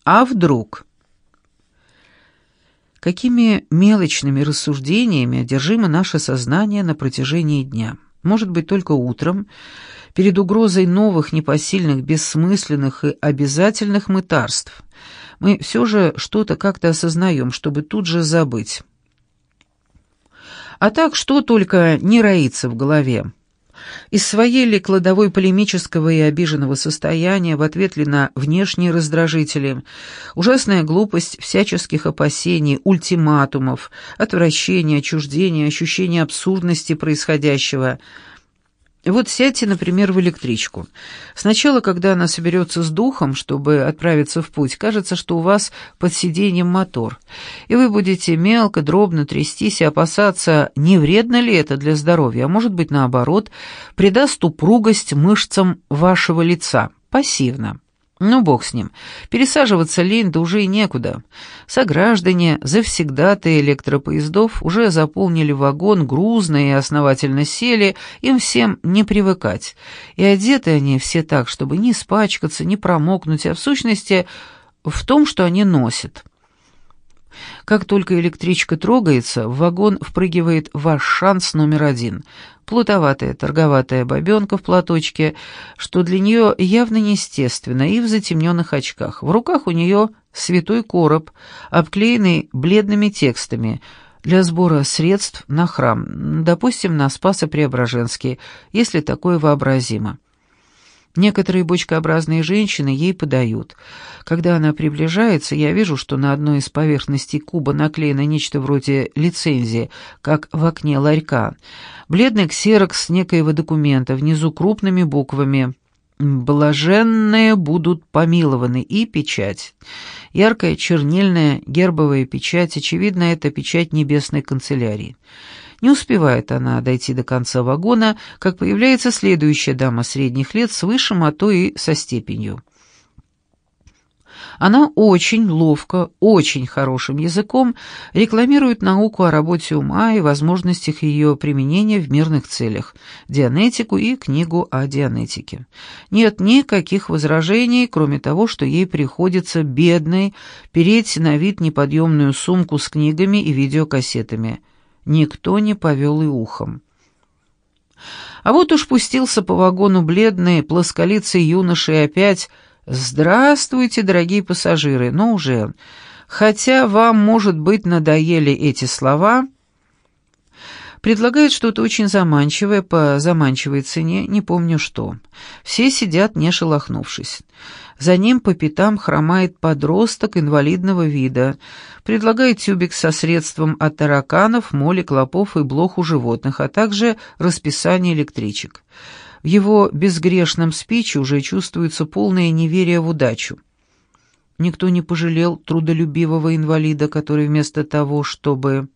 А вдруг? Какими мелочными рассуждениями одержимо наше сознание на протяжении дня? Может быть, только утром, перед угрозой новых, непосильных, бессмысленных и обязательных мытарств, мы все же что-то как-то осознаем, чтобы тут же забыть. А так, что только не роится в голове. Из своей ли кладовой полемического и обиженного состояния в ответ ли на внешние раздражители, ужасная глупость всяческих опасений, ультиматумов, отвращения, отчуждения, ощущения абсурдности происходящего. Вот сядьте, например, в электричку. Сначала, когда она соберется с духом, чтобы отправиться в путь, кажется, что у вас под сиденьем мотор, и вы будете мелко, дробно трястись и опасаться, не вредно ли это для здоровья, а может быть, наоборот, придаст упругость мышцам вашего лица, пассивно. Ну, бог с ним. Пересаживаться лень, да уже и некуда. Сограждане, завсегдатые электропоездов уже заполнили вагон, грузно и основательно сели, им всем не привыкать. И одеты они все так, чтобы не испачкаться, не промокнуть, а в сущности в том, что они носят. Как только электричка трогается, в вагон впрыгивает ваш шанс номер один. Плутоватая, торговатая бабенка в платочке, что для нее явно неестественно, и в затемненных очках. В руках у нее святой короб, обклеенный бледными текстами, для сбора средств на храм, допустим, на Спасо-Преображенский, если такое вообразимо. Некоторые бочкообразные женщины ей подают. Когда она приближается, я вижу, что на одной из поверхностей куба наклеено нечто вроде лицензии, как в окне ларька. Бледный ксерокс некоего документа, внизу крупными буквами «Блаженные будут помилованы» и печать. Яркая чернильная гербовая печать, очевидно, это печать небесной канцелярии. Не успевает она дойти до конца вагона, как появляется следующая дама средних лет с высшим, а то и со степенью. Она очень ловко, очень хорошим языком рекламирует науку о работе ума и возможностях ее применения в мирных целях, дианетику и книгу о дианетике. Нет никаких возражений, кроме того, что ей приходится, бедной, переть на вид неподъемную сумку с книгами и видеокассетами. Никто не повел и ухом. А вот уж пустился по вагону бледный, плосколицый юноша и опять «Здравствуйте, дорогие пассажиры!» Но уже, хотя вам, может быть, надоели эти слова, предлагает что-то очень заманчивое по заманчивой цене, не помню что. Все сидят, не шелохнувшись. За ним по пятам хромает подросток инвалидного вида, предлагает тюбик со средством от тараканов, моли, клопов и блох у животных, а также расписание электричек. В его безгрешном спиче уже чувствуется полное неверие в удачу. Никто не пожалел трудолюбивого инвалида, который вместо того, чтобы...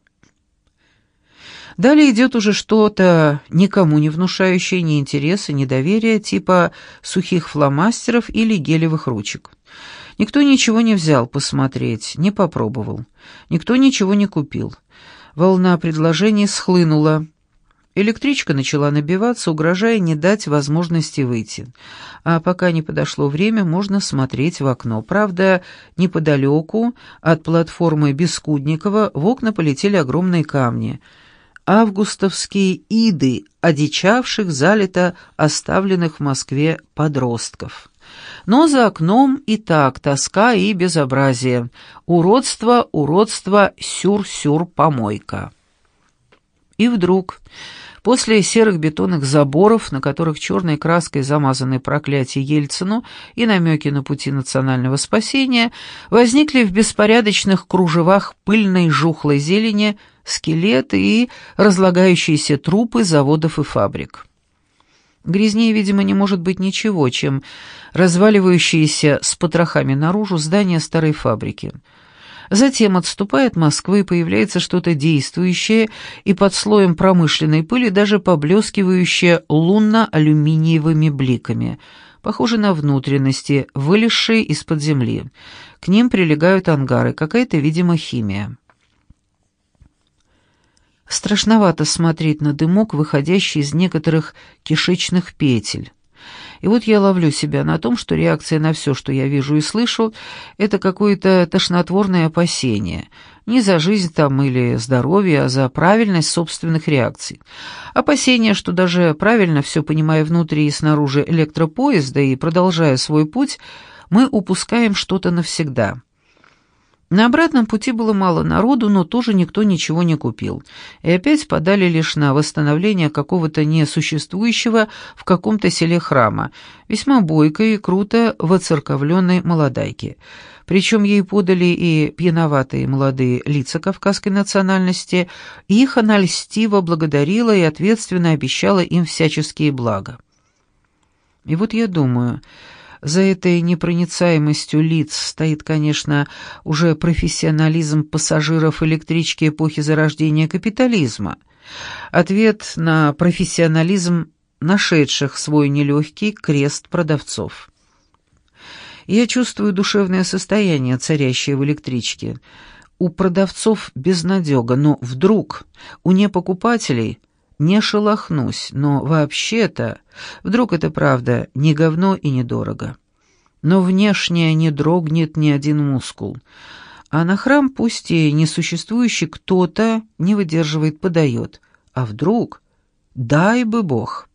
Далее идет уже что-то никому не внушающее ни интереса, ни доверия, типа сухих фломастеров или гелевых ручек. Никто ничего не взял посмотреть, не попробовал. Никто ничего не купил. Волна предложений схлынула. Электричка начала набиваться, угрожая не дать возможности выйти. А пока не подошло время, можно смотреть в окно. Правда, неподалеку от платформы Бескудникова в окна полетели огромные камни. Августовские иды, одичавших, залито оставленных в Москве подростков. Но за окном и так тоска и безобразие. Уродство, уродство, сюр-сюр, помойка. И вдруг, после серых бетонных заборов, на которых черной краской замазаны проклятия Ельцину и намеки на пути национального спасения, возникли в беспорядочных кружевах пыльной жухлой зелени скелеты и разлагающиеся трупы заводов и фабрик. Грязнее, видимо, не может быть ничего, чем разваливающиеся с потрохами наружу здания старой фабрики. Затем, отступая от Москвы, появляется что-то действующее и под слоем промышленной пыли даже поблескивающее лунно-алюминиевыми бликами, похоже на внутренности, вылезшие из-под земли. К ним прилегают ангары, какая-то, видимо, химия. Страшновато смотреть на дымок, выходящий из некоторых кишечных петель. И вот я ловлю себя на том, что реакция на все, что я вижу и слышу, это какое-то тошнотворное опасение. Не за жизнь там или здоровье, а за правильность собственных реакций. Опасение, что даже правильно все понимая внутри и снаружи электропоезда и продолжая свой путь, мы упускаем что-то навсегда. На обратном пути было мало народу, но тоже никто ничего не купил. И опять подали лишь на восстановление какого-то несуществующего в каком-то селе храма, весьма бойкой и круто воцерковленной молодайки. Причем ей подали и пьяноватые молодые лица кавказской национальности, и их она льстиво благодарила и ответственно обещала им всяческие блага. И вот я думаю... За этой непроницаемостью лиц стоит, конечно, уже профессионализм пассажиров электрички эпохи зарождения капитализма. Ответ на профессионализм нашедших свой нелегкий крест продавцов. Я чувствую душевное состояние, царящее в электричке. У продавцов безнадега, но вдруг у непокупателей не шелохнусь, но вообще-то, вдруг это правда, не говно и недорого. Но внешне не дрогнет ни один мускул. А на храм пусть и несуществующий кто-то не выдерживает, подает. А вдруг? Дай бы Бог!